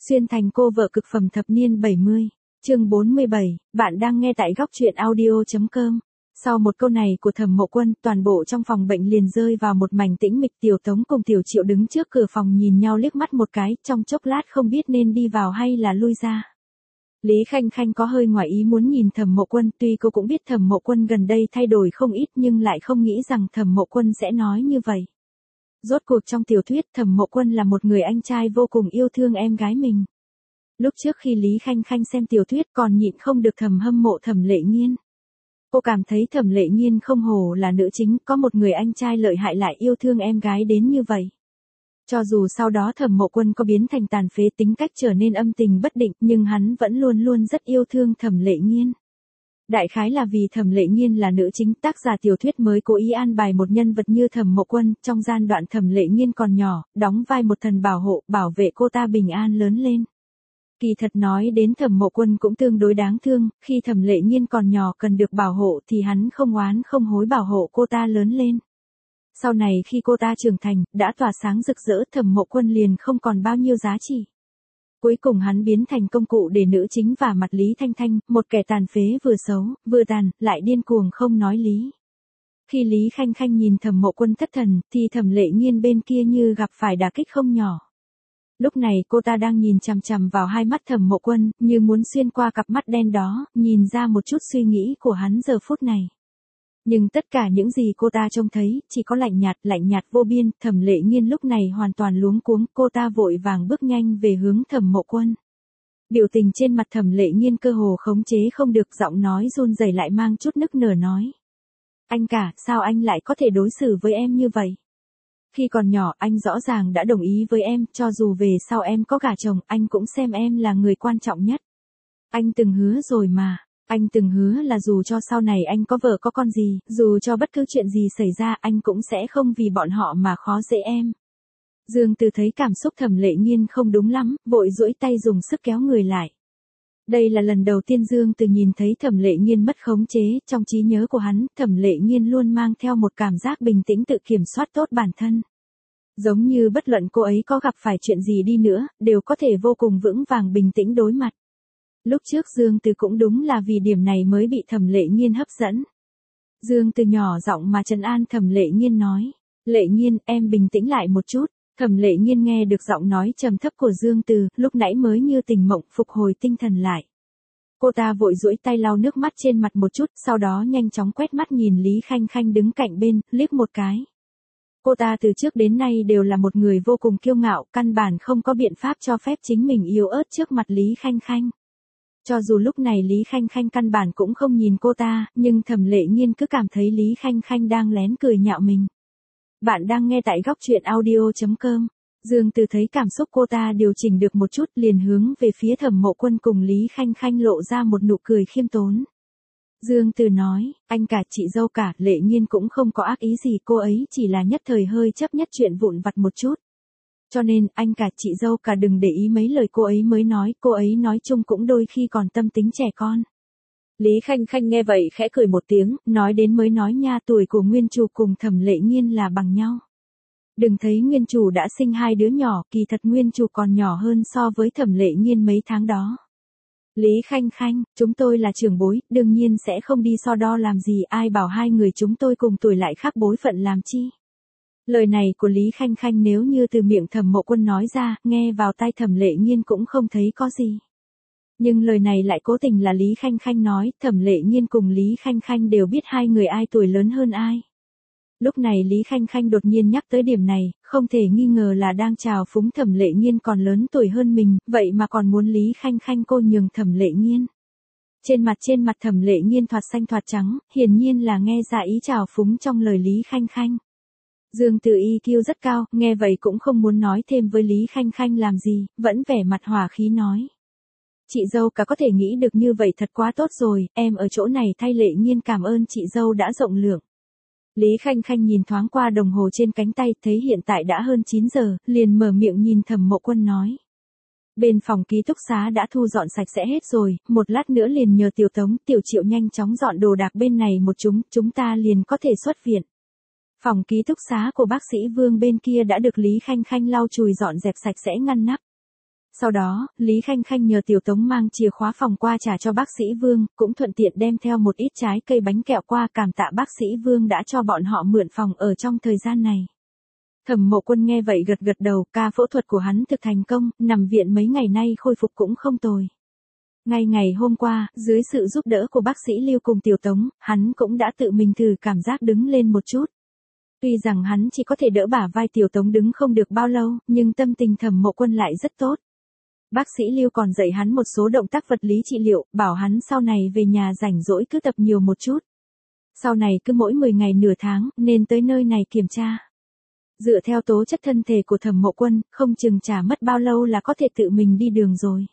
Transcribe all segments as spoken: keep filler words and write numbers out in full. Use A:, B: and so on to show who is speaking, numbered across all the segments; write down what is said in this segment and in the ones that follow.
A: Xuyên thành cô vợ cực phẩm thập niên bảy mươi, chương bốn mươi bảy, bạn đang nghe tại góc truyện audio.com. Sau một câu này của Thẩm Mộ Quân, toàn bộ trong phòng bệnh liền rơi vào một mảnh tĩnh mịch. Tiểu Tống cùng Tiểu Triệu đứng trước cửa phòng nhìn nhau liếc mắt một cái, trong chốc lát không biết nên đi vào hay là lui ra. Lý Khanh Khanh có hơi ngoài ý muốn nhìn Thẩm Mộ Quân, tuy cô cũng biết Thẩm Mộ Quân gần đây thay đổi không ít nhưng lại không nghĩ rằng Thẩm Mộ Quân sẽ nói như vậy. Rốt cuộc trong tiểu thuyết Thẩm Mộ Quân là một người anh trai vô cùng yêu thương em gái mình. Lúc trước khi Lý Khanh Khanh xem tiểu thuyết còn nhịn không được thầm hâm mộ Thẩm Lệ Nghiên. Cô cảm thấy Thẩm Lệ Nghiên không hổ là nữ chính, có một người anh trai lợi hại lại yêu thương em gái đến như vậy. Cho dù sau đó Thẩm Mộ Quân có biến thành tàn phế, tính cách trở nên âm tình bất định, nhưng hắn vẫn luôn luôn rất yêu thương Thẩm Lệ Nghiên. Đại khái là vì Thẩm Lệ Nghiên là nữ chính, tác giả tiểu thuyết mới cố ý an bài một nhân vật như Thẩm Mộ Quân, trong gian đoạn Thẩm Lệ Nghiên còn nhỏ, đóng vai một thần bảo hộ, bảo vệ cô ta bình an lớn lên. Kỳ thật nói đến Thẩm Mộ Quân cũng tương đối đáng thương, khi Thẩm Lệ Nghiên còn nhỏ cần được bảo hộ thì hắn không oán không hối bảo hộ cô ta lớn lên. Sau này khi cô ta trưởng thành, đã tỏa sáng rực rỡ, Thẩm Mộ Quân liền không còn bao nhiêu giá trị. Cuối cùng hắn biến thành công cụ để nữ chính vả mặt Lý Thanh Thanh, một kẻ tàn phế vừa xấu, vừa tàn, lại điên cuồng không nói lý. Khi Lý Khanh Khanh nhìn Thẩm Mộ Quân thất thần, thì Thẩm Lệ Nghiên bên kia như gặp phải đả kích không nhỏ. Lúc này cô ta đang nhìn chằm chằm vào hai mắt Thẩm Mộ Quân, như muốn xuyên qua cặp mắt đen đó, nhìn ra một chút suy nghĩ của hắn giờ phút này. Nhưng tất cả những gì cô ta trông thấy, chỉ có lạnh nhạt, lạnh nhạt vô biên. Thẩm Lệ Nghiên lúc này hoàn toàn luống cuống, cô ta vội vàng bước nhanh về hướng Thẩm Mộ Quân. Biểu tình trên mặt Thẩm Lệ Nghiên cơ hồ khống chế không được, giọng nói run rẩy lại mang chút nức nở nói. Anh cả, sao anh lại có thể đối xử với em như vậy? Khi còn nhỏ anh rõ ràng đã đồng ý với em, cho dù về sau em có gả chồng, anh cũng xem em là người quan trọng nhất. Anh từng hứa rồi mà. Anh từng hứa là dù cho sau này anh có vợ có con gì, dù cho bất cứ chuyện gì xảy ra anh cũng sẽ không vì bọn họ mà khó dễ em. Dương Từ thấy cảm xúc Thẩm Lệ Nghiên không đúng lắm, vội duỗi tay dùng sức kéo người lại. Đây là lần đầu tiên Dương Từ nhìn thấy Thẩm Lệ Nghiên mất khống chế, trong trí nhớ của hắn, Thẩm Lệ Nghiên luôn mang theo một cảm giác bình tĩnh tự kiểm soát tốt bản thân. Giống như bất luận cô ấy có gặp phải chuyện gì đi nữa, đều có thể vô cùng vững vàng bình tĩnh đối mặt. Lúc trước Dương Từ cũng đúng là vì điểm này mới bị Thẩm Lệ Nghiên hấp dẫn. Dương Từ nhỏ giọng mà trấn an Thẩm Lệ Nghiên nói, Lệ Nghiên, em bình tĩnh lại một chút. Thẩm Lệ Nghiên nghe được giọng nói trầm thấp của Dương Từ, lúc nãy mới như tỉnh mộng, phục hồi tinh thần lại. Cô ta vội duỗi tay lau nước mắt trên mặt một chút, sau đó nhanh chóng quét mắt nhìn Lý Khanh Khanh đứng cạnh bên, liếc một cái. Cô ta từ trước đến nay đều là một người vô cùng kiêu ngạo, căn bản không có biện pháp cho phép chính mình yếu ớt trước mặt Lý Khanh Khanh. Cho dù lúc này Lý Khanh Khanh căn bản cũng không nhìn cô ta, nhưng Thẩm Lệ Nghiên cứ cảm thấy Lý Khanh Khanh đang lén cười nhạo mình. Bạn đang nghe tại góc truyện audio.com. Dương Từ thấy cảm xúc cô ta điều chỉnh được một chút, liền hướng về phía Thẩm Mộ Quân cùng Lý Khanh Khanh lộ ra một nụ cười khiêm tốn. Dương Từ nói, anh cả, chị dâu cả, Lệ Nghiên cũng không có ác ý gì, cô ấy chỉ là nhất thời hơi chấp nhất chuyện vụn vặt một chút. Cho nên, anh cả, chị dâu cả đừng để ý mấy lời cô ấy mới nói, cô ấy nói chung cũng đôi khi còn tâm tính trẻ con. Lý Khanh Khanh nghe vậy khẽ cười một tiếng, nói đến mới nói nha, tuổi của Nguyên Chủ cùng Thẩm Lệ Nghiên là bằng nhau. Đừng thấy Nguyên Chủ đã sinh hai đứa nhỏ, kỳ thật Nguyên Chủ còn nhỏ hơn so với Thẩm Lệ Nghiên mấy tháng đó. Lý Khanh Khanh, chúng tôi là trưởng bối, đương nhiên sẽ không đi so đo làm gì, ai bảo hai người chúng tôi cùng tuổi lại khác bối phận làm chi. Lời này của Lý Khanh Khanh nếu như từ miệng Thẩm Mộ Quân nói ra, nghe vào tai Thẩm Lệ Nghiên cũng không thấy có gì. Nhưng lời này lại cố tình là Lý Khanh Khanh nói, Thẩm Lệ Nghiên cùng Lý Khanh Khanh đều biết hai người ai tuổi lớn hơn ai. Lúc này Lý Khanh Khanh đột nhiên nhắc tới điểm này, không thể nghi ngờ là đang trào phúng Thẩm Lệ Nghiên còn lớn tuổi hơn mình, vậy mà còn muốn Lý Khanh Khanh cô nhường Thẩm Lệ Nghiên. Trên mặt trên mặt Thẩm Lệ Nghiên thoạt xanh thoạt trắng, hiển nhiên là nghe ra ý trào phúng trong lời Lý Khanh Khanh. Dương Từ i kiu rất cao, nghe vậy cũng không muốn nói thêm với Lý Khanh Khanh làm gì, vẫn vẻ mặt hòa khí nói. Chị dâu cả có thể nghĩ được như vậy thật quá tốt rồi, em ở chỗ này thay Lệ Nghiên cảm ơn chị dâu đã rộng lượng. Lý Khanh Khanh nhìn thoáng qua đồng hồ trên cánh tay, thấy hiện tại đã hơn chín giờ, liền mở miệng nhìn Thẩm Mộ Quân nói. Bên phòng ký túc xá đã thu dọn sạch sẽ hết rồi, một lát nữa liền nhờ Tiểu Tống, Tiểu Triệu nhanh chóng dọn đồ đạc bên này một chúng, chúng ta liền có thể xuất viện. Phòng ký túc xá của bác sĩ Vương bên kia đã được Lý Khanh Khanh lau chùi dọn dẹp sạch sẽ ngăn nắp. Sau đó, Lý Khanh Khanh nhờ Tiểu Tống mang chìa khóa phòng qua trả cho bác sĩ Vương, cũng thuận tiện đem theo một ít trái cây bánh kẹo qua cảm tạ bác sĩ Vương đã cho bọn họ mượn phòng ở trong thời gian này. Thẩm Mộ Quân nghe vậy gật gật đầu, ca phẫu thuật của hắn thực thành công, nằm viện mấy ngày nay khôi phục cũng không tồi. Ngay ngày hôm qua, dưới sự giúp đỡ của bác sĩ Lưu cùng Tiểu Tống, hắn cũng đã tự mình thử cảm giác đứng lên một chút. Tuy rằng hắn chỉ có thể đỡ bả vai Tiểu Tống đứng không được bao lâu, nhưng tâm tình Thẩm Mộ Quân lại rất tốt. Bác sĩ Lưu còn dạy hắn một số động tác vật lý trị liệu, bảo hắn sau này về nhà rảnh rỗi cứ tập nhiều một chút. Sau này cứ mỗi mười ngày nửa tháng, nên tới nơi này kiểm tra. Dựa theo tố chất thân thể của Thẩm Mộ Quân, không chừng chả mất bao lâu là có thể tự mình đi đường rồi.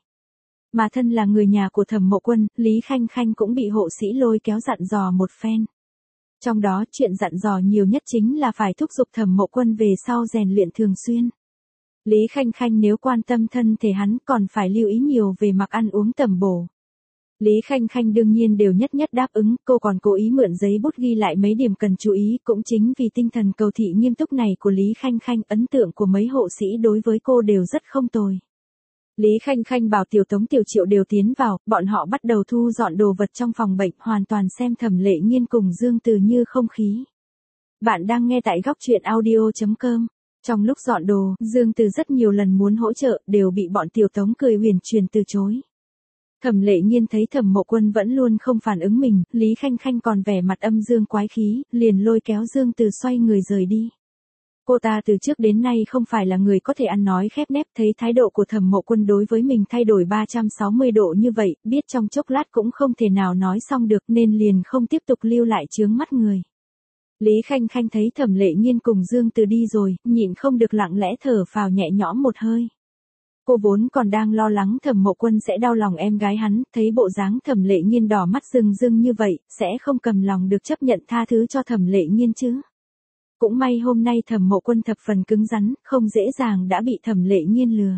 A: Mà thân là người nhà của Thẩm Mộ Quân, Lý Khanh Khanh cũng bị hộ sĩ lôi kéo dặn dò một phen. Trong đó chuyện dặn dò nhiều nhất chính là phải thúc giục Thẩm Mộ Quân về sau rèn luyện thường xuyên. Lý Khanh Khanh nếu quan tâm thân thể hắn còn phải lưu ý nhiều về mặc ăn uống tầm bổ. Lý Khanh Khanh đương nhiên đều nhất nhất đáp ứng, cô còn cố ý mượn giấy bút ghi lại mấy điểm cần chú ý, cũng chính vì tinh thần cầu thị nghiêm túc này của Lý Khanh Khanh, ấn tượng của mấy hộ sĩ đối với cô đều rất không tồi. Lý Khanh Khanh bảo Tiểu Tống Tiểu Triệu đều tiến vào, bọn họ bắt đầu thu dọn đồ vật trong phòng bệnh, hoàn toàn xem Thẩm Lệ Nghiên cùng Dương Từ như không khí. Bạn đang nghe tại góc truyện audio chấm com. Trong lúc dọn đồ, Dương Từ rất nhiều lần muốn hỗ trợ, đều bị bọn Tiểu Tống cười huyền truyền từ chối. Thẩm Lệ Nghiên thấy Thẩm Mộ Quân vẫn luôn không phản ứng mình, Lý Khanh Khanh còn vẻ mặt âm dương quái khí, liền lôi kéo Dương Từ xoay người rời đi. Cô ta từ trước đến nay không phải là người có thể ăn nói khép nép, thấy thái độ của Thẩm Mộ Quân đối với mình thay đổi ba trăm sáu mươi độ như vậy, biết trong chốc lát cũng không thể nào nói xong được nên liền không tiếp tục lưu lại chướng mắt người. Lý Khanh Khanh thấy Thẩm Lệ Nghiên cùng Dương Từ đi rồi, nhịn không được lặng lẽ thở phào nhẹ nhõm một hơi. Cô vốn còn đang lo lắng Thẩm Mộ Quân sẽ đau lòng em gái hắn, thấy bộ dáng Thẩm Lệ Nghiên đỏ mắt rưng rưng như vậy, sẽ không cầm lòng được chấp nhận tha thứ cho Thẩm Lệ Nghiên chứ. Cũng may hôm nay Thẩm Mộ Quân thập phần cứng rắn, không dễ dàng đã bị Thẩm Lệ Nghiên lừa.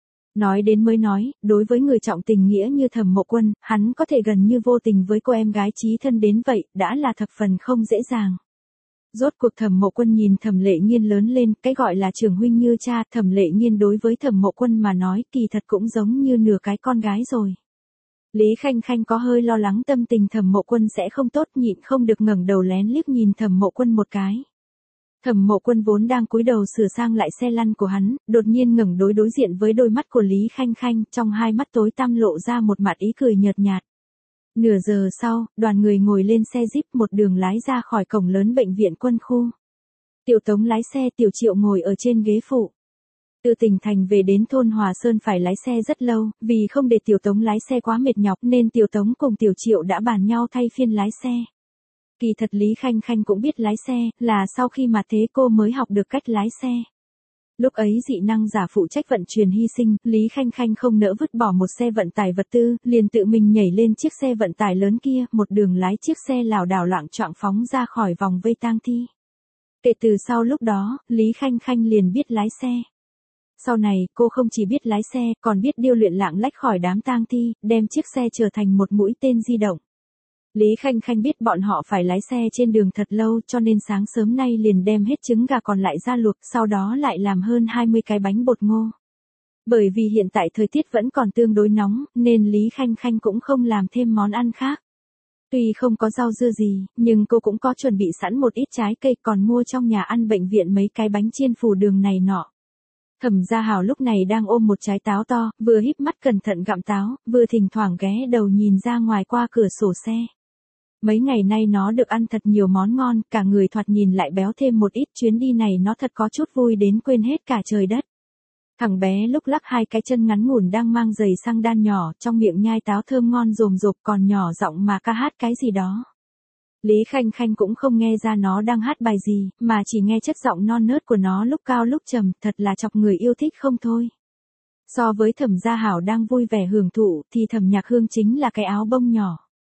A: Nói đến mới nói, đối với người trọng tình nghĩa như Thẩm Mộ Quân, hắn có thể gần như vô tình với cô em gái chí thân đến vậy, đã là thập phần không dễ dàng. Rốt cuộc Thẩm Mộ Quân nhìn Thẩm Lệ Nghiên lớn lên, cái gọi là trưởng huynh như cha, Thẩm Lệ Nghiên đối với Thẩm Mộ Quân mà nói, kỳ thật cũng giống như nửa cái con gái rồi. Lý Khanh Khanh có hơi lo lắng tâm tình Thẩm Mộ Quân sẽ không tốt, nhịn không được ngẩng đầu lén liếc nhìn Thẩm Mộ Quân một cái. Thẩm Mộ Quân vốn đang cúi đầu sửa sang lại xe lăn của hắn, đột nhiên ngẩng đối đối diện với đôi mắt của Lý Khanh Khanh, trong hai mắt tối tăm lộ ra một mặt ý cười nhợt nhạt. Nửa giờ sau, đoàn người ngồi lên xe Jeep một đường lái ra khỏi cổng lớn bệnh viện quân khu. Tiểu Tống lái xe, Tiểu Triệu ngồi ở trên ghế phụ. Từ tỉnh thành về đến thôn Hòa Sơn phải lái xe rất lâu, vì không để Tiểu Tống lái xe quá mệt nhọc nên Tiểu Tống cùng Tiểu Triệu đã bàn nhau thay phiên lái xe. Kỳ thật Lý Khanh Khanh cũng biết lái xe, là sau khi mà thế cô mới học được cách lái xe. Lúc ấy dị năng giả phụ trách vận chuyển hy sinh, Lý Khanh Khanh không nỡ vứt bỏ một xe vận tải vật tư, liền tự mình nhảy lên chiếc xe vận tải lớn kia, một đường lái chiếc xe lảo đảo loạng choạng phóng ra khỏi vòng vây tang thi. Kể từ sau lúc đó, Lý Khanh Khanh liền biết lái xe. Sau này, cô không chỉ biết lái xe, còn biết điêu luyện lạng lách khỏi đám tang thi, đem chiếc xe trở thành một mũi tên di động. Lý Khanh Khanh biết bọn họ phải lái xe trên đường thật lâu cho nên sáng sớm nay liền đem hết trứng gà còn lại ra luộc, sau đó lại làm hơn hai mươi cái bánh bột ngô. Bởi vì hiện tại thời tiết vẫn còn tương đối nóng, nên Lý Khanh Khanh cũng không làm thêm món ăn khác. Tuy không có rau dưa gì, nhưng cô cũng có chuẩn bị sẵn một ít trái cây, còn mua trong nhà ăn bệnh viện mấy cái bánh chiên phủ đường này nọ. Thẩm Gia Hào lúc này đang ôm một trái táo to, vừa híp mắt cẩn thận gặm táo, vừa thỉnh thoảng ghé đầu nhìn ra ngoài qua cửa sổ xe. Mấy ngày nay nó được ăn thật nhiều món ngon, cả người thoạt nhìn lại béo thêm một ít, chuyến đi này nó thật có chút vui đến quên hết cả trời đất. Thằng bé lúc lắc hai cái chân ngắn ngủn đang mang giày xăng đan nhỏ, trong miệng nhai táo thơm ngon rồm rộp, còn nhỏ giọng mà ca hát cái gì đó. Lý Khanh Khanh cũng không nghe ra nó đang hát bài gì, mà chỉ nghe chất giọng non nớt của nó lúc cao lúc trầm, thật là chọc người yêu thích không thôi. So với Thẩm Gia Hảo đang vui vẻ hưởng thụ, thì Thẩm Nhạc Hương chính là cái áo bông nhỏ.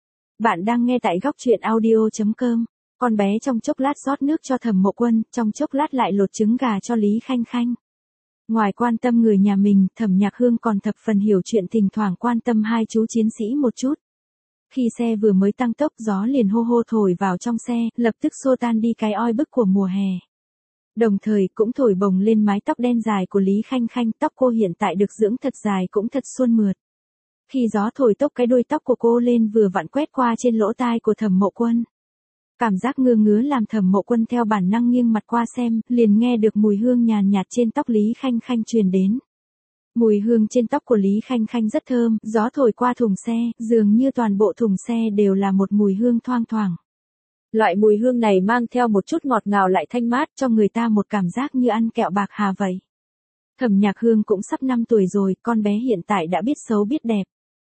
A: Bạn đang nghe tại góc truyện audio chấm com. Con bé trong chốc lát rót nước cho Thẩm Mộ Quân, trong chốc lát lại lột trứng gà cho Lý Khanh Khanh. Ngoài quan tâm người nhà mình, Thẩm Nhạc Hương còn thập phần hiểu chuyện, thỉnh thoảng quan tâm hai chú chiến sĩ một chút. Khi xe vừa mới tăng tốc, gió liền hô hô thổi vào trong xe, lập tức xô tan đi cái oi bức của mùa hè. Đồng thời cũng thổi bồng lên mái tóc đen dài của Lý Khanh Khanh, tóc cô hiện tại được dưỡng thật dài cũng thật suôn mượt. Khi gió thổi tốc cái đuôi tóc của cô lên vừa vặn quét qua trên lỗ tai của Thẩm Mộ Quân. Cảm giác ngứa ngứa làm Thẩm Mộ Quân theo bản năng nghiêng mặt qua xem, liền nghe được mùi hương nhàn nhạt trên tóc Lý Khanh Khanh truyền đến. Mùi hương trên tóc của Lý Khanh Khanh rất thơm, gió thổi qua thùng xe, dường như toàn bộ thùng xe đều là một mùi hương thoang thoảng. Loại mùi hương này mang theo một chút ngọt ngào lại thanh mát, cho người ta một cảm giác như ăn kẹo bạc hà vậy. Thẩm Nhạc Hương cũng sắp năm tuổi rồi, con bé hiện tại đã biết xấu biết đẹp.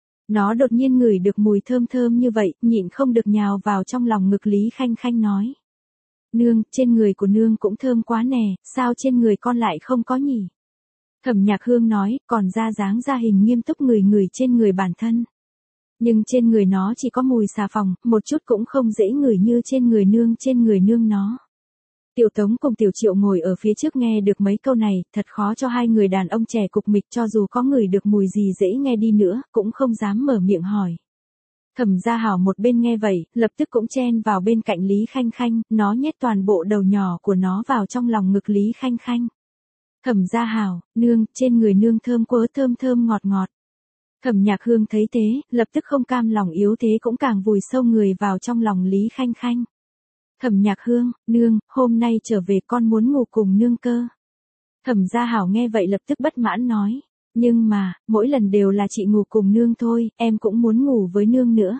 A: Nó đột nhiên ngửi được mùi thơm thơm như vậy, nhịn không được nhào vào trong lòng ngực Lý Khanh Khanh nói. Nương, trên người của nương cũng thơm quá nè, sao trên người con lại không có nhỉ? Thẩm Nhạc Hương nói, còn ra dáng ra hình nghiêm túc ngửi ngửi trên người bản thân. Nhưng trên người nó chỉ có mùi xà phòng, một chút cũng không dễ ngửi như trên người nương trên người nương nó. Tiểu Tống cùng Tiểu Triệu ngồi ở phía trước nghe được mấy câu này, thật khó cho hai người đàn ông trẻ cục mịch, cho dù có ngửi được mùi gì dễ nghe đi nữa, cũng không dám mở miệng hỏi. Thẩm Gia Hảo một bên nghe vậy, lập tức cũng chen vào bên cạnh Lý Khanh Khanh, nó nhét toàn bộ đầu nhỏ của nó vào trong lòng ngực Lý Khanh Khanh. Thẩm Gia Hảo, nương, trên người nương thơm quá, thơm thơm ngọt ngọt. Thẩm Nhạc Hương thấy thế, lập tức không cam lòng yếu thế cũng càng vùi sâu người vào trong lòng Lý Khanh Khanh. Thẩm Nhạc Hương, nương, hôm nay trở về con muốn ngủ cùng nương cơ. Thẩm Gia Hảo nghe vậy lập tức bất mãn nói, nhưng mà, mỗi lần đều là chị ngủ cùng nương thôi, em cũng muốn ngủ với nương nữa.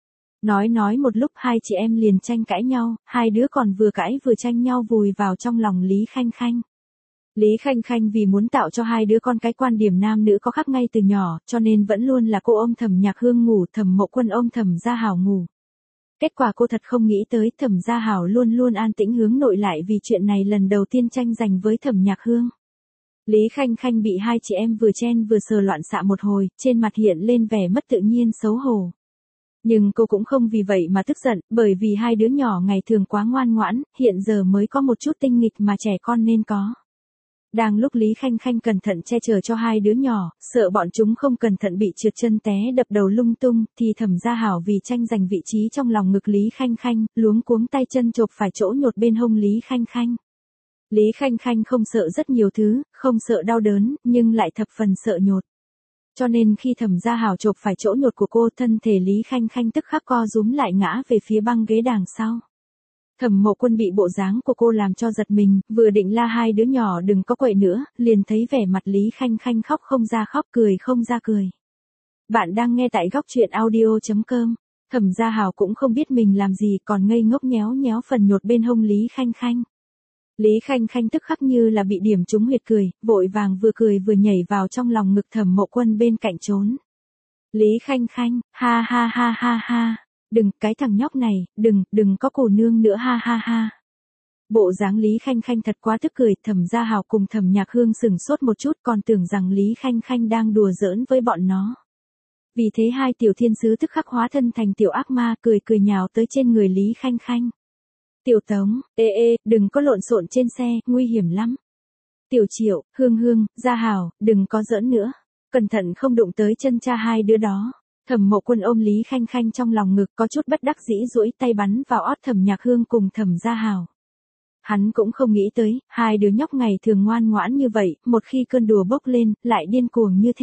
A: Nói nói một lúc hai chị em liền tranh cãi nhau, hai đứa còn vừa cãi vừa tranh nhau vùi vào trong lòng Lý Khanh Khanh. Lý Khanh Khanh vì muốn tạo cho hai đứa con cái quan điểm nam nữ có khác ngay từ nhỏ, cho nên vẫn luôn là cô ôm Thẩm Nhạc Hương ngủ, Thẩm Mộ Quân ôm Thẩm Gia Hảo ngủ. Kết quả cô thật không nghĩ tới Thẩm Gia Hảo luôn luôn an tĩnh hướng nội lại vì chuyện này lần đầu tiên tranh giành với Thẩm Nhạc Hương. Lý Khanh Khanh bị hai chị em vừa chen vừa sờ loạn xạ một hồi, trên mặt hiện lên vẻ mất tự nhiên xấu hổ. Nhưng cô cũng không vì vậy mà tức giận, bởi vì hai đứa nhỏ ngày thường quá ngoan ngoãn, hiện giờ mới có một chút tinh nghịch mà trẻ con nên có. Đang lúc Lý Khanh Khanh cẩn thận che chở cho hai đứa nhỏ, sợ bọn chúng không cẩn thận bị trượt chân té đập đầu lung tung, thì Thẩm Gia Hảo vì tranh giành vị trí trong lòng ngực Lý Khanh Khanh, luống cuống tay chân chộp phải chỗ nhột bên hông Lý Khanh Khanh. Lý Khanh Khanh không sợ rất nhiều thứ, không sợ đau đớn, nhưng lại thập phần sợ nhột. Cho nên khi Thẩm Gia Hảo chộp phải chỗ nhột của cô, thân thể Lý Khanh Khanh tức khắc co rúm lại ngã về phía băng ghế đằng sau. Thẩm Mộ Quân bị bộ dáng của cô làm cho giật mình, vừa định la hai đứa nhỏ đừng có quậy nữa, liền thấy vẻ mặt Lý Khanh Khanh khóc không ra khóc, cười không ra cười. Bạn đang nghe tại góc truyện audio chấm com. Thẩm Gia Hảo cũng không biết mình làm gì, còn ngây ngốc nhéo nhéo phần nhột bên hông Lý Khanh Khanh. Lý Khanh Khanh tức khắc như là bị điểm trúng huyệt cười, vội vàng vừa cười vừa nhảy vào trong lòng ngực Thẩm Mộ Quân bên cạnh trốn. Lý Khanh Khanh, ha ha ha ha ha. Đừng, cái thằng nhóc này, đừng, đừng có cổ nương nữa ha ha ha. Bộ dáng Lý Khanh Khanh thật quá tức cười, Thẩm Gia Hảo cùng Thẩm Nhạc Hương sửng sốt một chút còn tưởng rằng Lý Khanh Khanh đang đùa giỡn với bọn nó. Vì thế hai tiểu thiên sứ tức khắc hóa thân thành tiểu ác ma cười cười nhào tới trên người Lý Khanh Khanh. Tiểu Tống, ê ê, đừng có lộn xộn trên xe, nguy hiểm lắm. Tiểu Triệu, Hương Hương, Gia Hảo, đừng có giỡn nữa. Cẩn thận không đụng tới chân cha hai đứa đó. Thẩm Mộ Quân ôm Lý Khanh Khanh trong lòng ngực có chút bất đắc dĩ duỗi tay bắn vào ót Thẩm Nhạc Hương cùng Thẩm Gia Hảo. Hắn cũng không nghĩ tới, hai đứa nhóc ngày thường ngoan ngoãn như vậy, một khi cơn đùa bốc lên, lại điên cuồng như thế.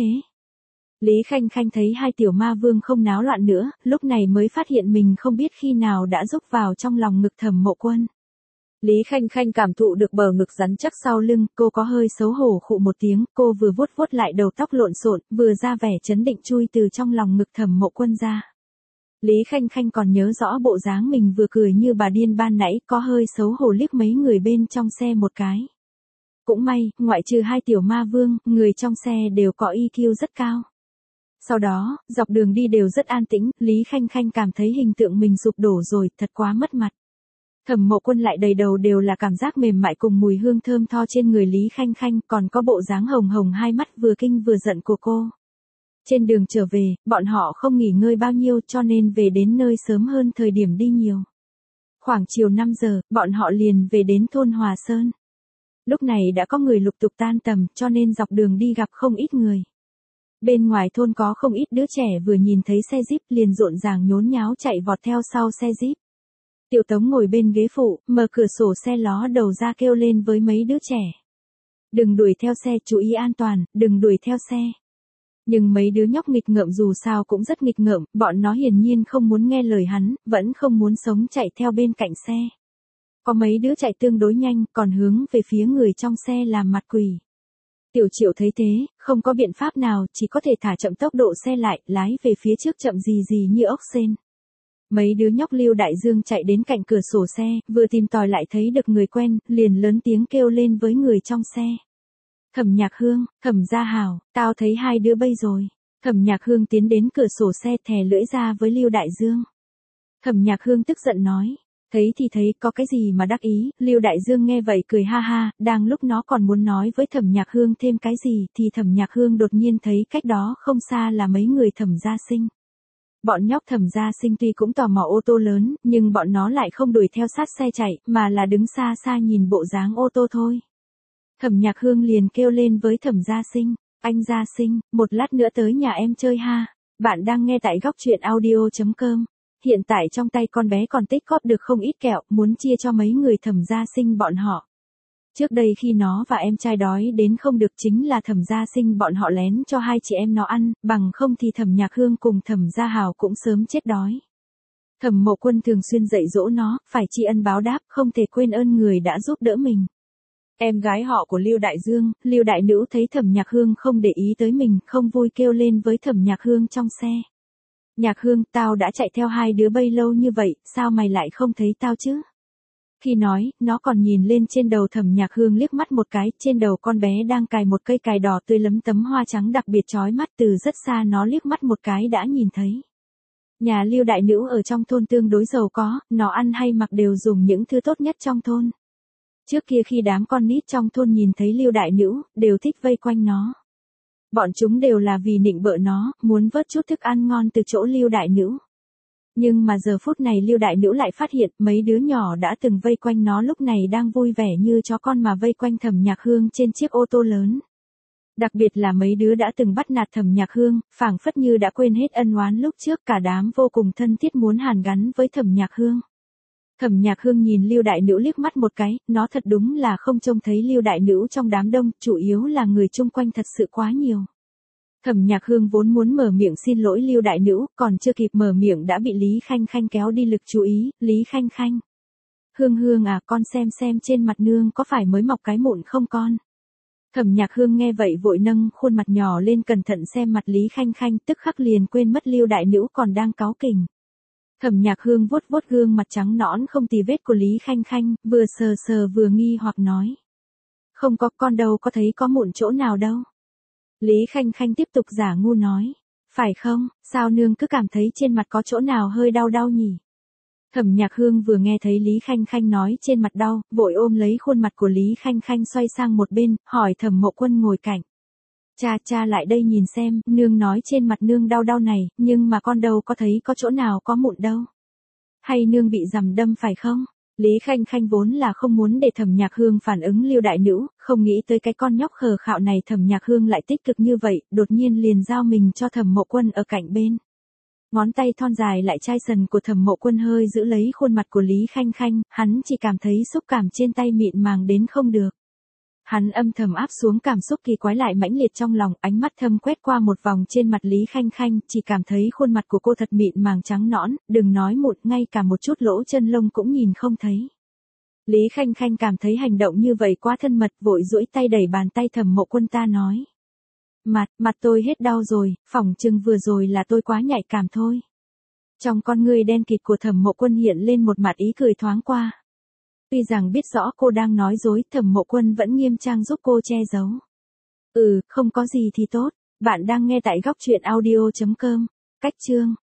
A: Lý Khanh Khanh thấy hai tiểu ma vương không náo loạn nữa, lúc này mới phát hiện mình không biết khi nào đã rúc vào trong lòng ngực Thẩm Mộ Quân. Lý Khanh Khanh cảm thụ được bờ ngực rắn chắc sau lưng, cô có hơi xấu hổ khụ một tiếng, cô vừa vuốt vuốt lại đầu tóc lộn xộn, vừa ra vẻ chấn định chui từ trong lòng ngực Thẩm Mộ Quân ra. Lý Khanh Khanh còn nhớ rõ bộ dáng mình vừa cười như bà điên ban nãy, có hơi xấu hổ liếc mấy người bên trong xe một cái. Cũng may, ngoại trừ hai tiểu ma vương, người trong xe đều có i kiu rất cao. Sau đó, dọc đường đi đều rất an tĩnh, Lý Khanh Khanh cảm thấy hình tượng mình sụp đổ rồi, thật quá mất mặt. Thẩm Mộ Quân lại đầy đầu đều là cảm giác mềm mại cùng mùi hương thơm tho trên người Lý Khanh Khanh, còn có bộ dáng hồng hồng hai mắt vừa kinh vừa giận của cô. Trên đường trở về, bọn họ không nghỉ ngơi bao nhiêu cho nên về đến nơi sớm hơn thời điểm đi nhiều. Khoảng chiều năm giờ, bọn họ liền về đến thôn Hòa Sơn. Lúc này đã có người lục tục tan tầm cho nên dọc đường đi gặp không ít người. Bên ngoài thôn có không ít đứa trẻ vừa nhìn thấy xe Jeep liền rộn ràng nhốn nháo chạy vọt theo sau xe Jeep. Tiểu Tống ngồi bên ghế phụ, mở cửa sổ xe ló đầu ra kêu lên với mấy đứa trẻ. Đừng đuổi theo xe, chú ý an toàn, đừng đuổi theo xe. Nhưng mấy đứa nhóc nghịch ngợm dù sao cũng rất nghịch ngợm, bọn nó hiển nhiên không muốn nghe lời hắn, vẫn không muốn sống chạy theo bên cạnh xe. Có mấy đứa chạy tương đối nhanh, còn hướng về phía người trong xe làm mặt quỷ. Tiểu Triệu thấy thế, không có biện pháp nào, chỉ có thể thả chậm tốc độ xe lại, lái về phía trước chậm gì gì như ốc sên. Mấy đứa nhóc Lưu Đại Dương chạy đến cạnh cửa sổ xe, vừa tìm tòi lại thấy được người quen, liền lớn tiếng kêu lên với người trong xe. Thẩm Nhạc Hương, Thẩm Gia Hảo, tao thấy hai đứa bây rồi. Thẩm Nhạc Hương tiến đến cửa sổ xe thè lưỡi ra với Lưu Đại Dương. Thẩm Nhạc Hương tức giận nói. Thấy thì thấy, có cái gì mà đắc ý. Lưu Đại Dương nghe vậy cười ha ha, đang lúc nó còn muốn nói với Thẩm Nhạc Hương thêm cái gì thì Thẩm Nhạc Hương đột nhiên thấy cách đó không xa là mấy người Thẩm Gia Sinh. Bọn nhóc Thẩm Gia Sinh tuy cũng tò mò ô tô lớn, nhưng bọn nó lại không đuổi theo sát xe chạy, mà là đứng xa xa nhìn bộ dáng ô tô thôi. Thẩm Nhạc Hương liền kêu lên với Thẩm Gia Sinh, anh Gia Sinh, một lát nữa tới nhà em chơi ha. Bạn đang nghe tại góc truyện audio chấm com. Hiện tại trong tay con bé còn tích góp được không ít kẹo, muốn chia cho mấy người Thẩm Gia Sinh bọn họ. Trước đây khi nó và em trai đói đến không được chính là Thẩm Gia Sinh bọn họ lén cho hai chị em nó ăn, bằng không thì Thẩm Nhạc Hương cùng Thẩm Gia Hào cũng sớm chết đói. Thẩm Mộ Quân thường xuyên dạy dỗ nó, phải tri ân báo đáp, không thể quên ơn người đã giúp đỡ mình. Em gái họ của Lưu Đại Dương, Lưu Đại Nữ thấy Thẩm Nhạc Hương không để ý tới mình, không vui kêu lên với Thẩm Nhạc Hương trong xe. Nhạc Hương, tao đã chạy theo hai đứa bay lâu như vậy, sao mày lại không thấy tao chứ? Khi nói, nó còn nhìn lên trên đầu Thẩm Nhạc Hương liếc mắt một cái, trên đầu con bé đang cài một cây cài đỏ tươi lấm tấm hoa trắng đặc biệt chói mắt, từ rất xa nó liếc mắt một cái đã nhìn thấy. Nhà Lưu Đại Nữ ở trong thôn tương đối giàu có, nó ăn hay mặc đều dùng những thứ tốt nhất trong thôn. Trước kia khi đám con nít trong thôn nhìn thấy Lưu Đại Nữ, đều thích vây quanh nó. Bọn chúng đều là vì nịnh bợ nó, muốn vớt chút thức ăn ngon từ chỗ Lưu Đại Nữ. Nhưng mà giờ phút này Lưu Đại Nữ lại phát hiện mấy đứa nhỏ đã từng vây quanh nó lúc này đang vui vẻ như chó con mà vây quanh Thẩm Nhạc Hương trên chiếc ô tô lớn. Đặc biệt là mấy đứa đã từng bắt nạt Thẩm Nhạc Hương, phảng phất như đã quên hết ân oán lúc trước, cả đám vô cùng thân thiết muốn hàn gắn với Thẩm Nhạc Hương. Thẩm Nhạc Hương nhìn Lưu Đại Nữ liếc mắt một cái, nó thật đúng là không trông thấy Lưu Đại Nữ trong đám đông, chủ yếu là người chung quanh thật sự quá nhiều. Thẩm Nhạc Hương vốn muốn mở miệng xin lỗi Lưu Đại Nữ, còn chưa kịp mở miệng đã bị Lý Khanh Khanh kéo đi lực chú ý. Lý Khanh Khanh, Hương Hương à, con xem xem trên mặt nương có phải mới mọc cái mụn không con? Thẩm Nhạc Hương nghe vậy vội nâng khuôn mặt nhỏ lên cẩn thận xem mặt Lý Khanh Khanh, tức khắc liền quên mất Lưu Đại Nữ còn đang cáu kỉnh. Thẩm Nhạc Hương vuốt vuốt gương mặt trắng nõn không tì vết của Lý Khanh Khanh, vừa sờ sờ vừa nghi hoặc nói. Không có, con đâu có thấy có mụn chỗ nào đâu. Lý Khanh Khanh tiếp tục giả ngu nói. Phải không, sao nương cứ cảm thấy trên mặt có chỗ nào hơi đau đau nhỉ? Thẩm Nhạc Hương vừa nghe thấy Lý Khanh Khanh nói trên mặt đau, vội ôm lấy khuôn mặt của Lý Khanh Khanh xoay sang một bên, hỏi Thẩm Mộ Quân ngồi cạnh. Cha cha lại đây nhìn xem, nương nói trên mặt nương đau đau này, nhưng mà con đâu có thấy có chỗ nào có mụn đâu. Hay nương bị giằm đâm phải không? Lý Khanh Khanh vốn là không muốn để Thẩm Nhạc Hương phản ứng Lưu Đại Nữ, không nghĩ tới cái con nhóc khờ khạo này Thẩm Nhạc Hương lại tích cực như vậy, đột nhiên liền giao mình cho Thẩm Mộ Quân ở cạnh bên. Ngón tay thon dài lại chai sần của Thẩm Mộ Quân hơi giữ lấy khuôn mặt của Lý Khanh Khanh, hắn chỉ cảm thấy xúc cảm trên tay mịn màng đến không được. Hắn âm thầm áp xuống cảm xúc kỳ quái lại mãnh liệt trong lòng, ánh mắt thâm quét qua một vòng trên mặt Lý Khanh Khanh, chỉ cảm thấy khuôn mặt của cô thật mịn màng trắng nõn, đừng nói mụn, ngay cả một chút lỗ chân lông cũng nhìn không thấy. Lý Khanh Khanh cảm thấy hành động như vậy quá thân mật, vội duỗi tay đẩy bàn tay Thẩm Mộ Quân ta nói. Mặt, mặt tôi hết đau rồi, phỏng chừng vừa rồi là tôi quá nhạy cảm thôi. Trong con ngươi đen kịt của Thẩm Mộ Quân hiện lên một mặt ý cười thoáng qua. Tuy rằng biết rõ cô đang nói dối, Thẩm Mộ Quân vẫn nghiêm trang giúp cô che giấu. Ừ, không có gì thì tốt, bạn đang nghe tại góc truyện audio chấm com. Cách chương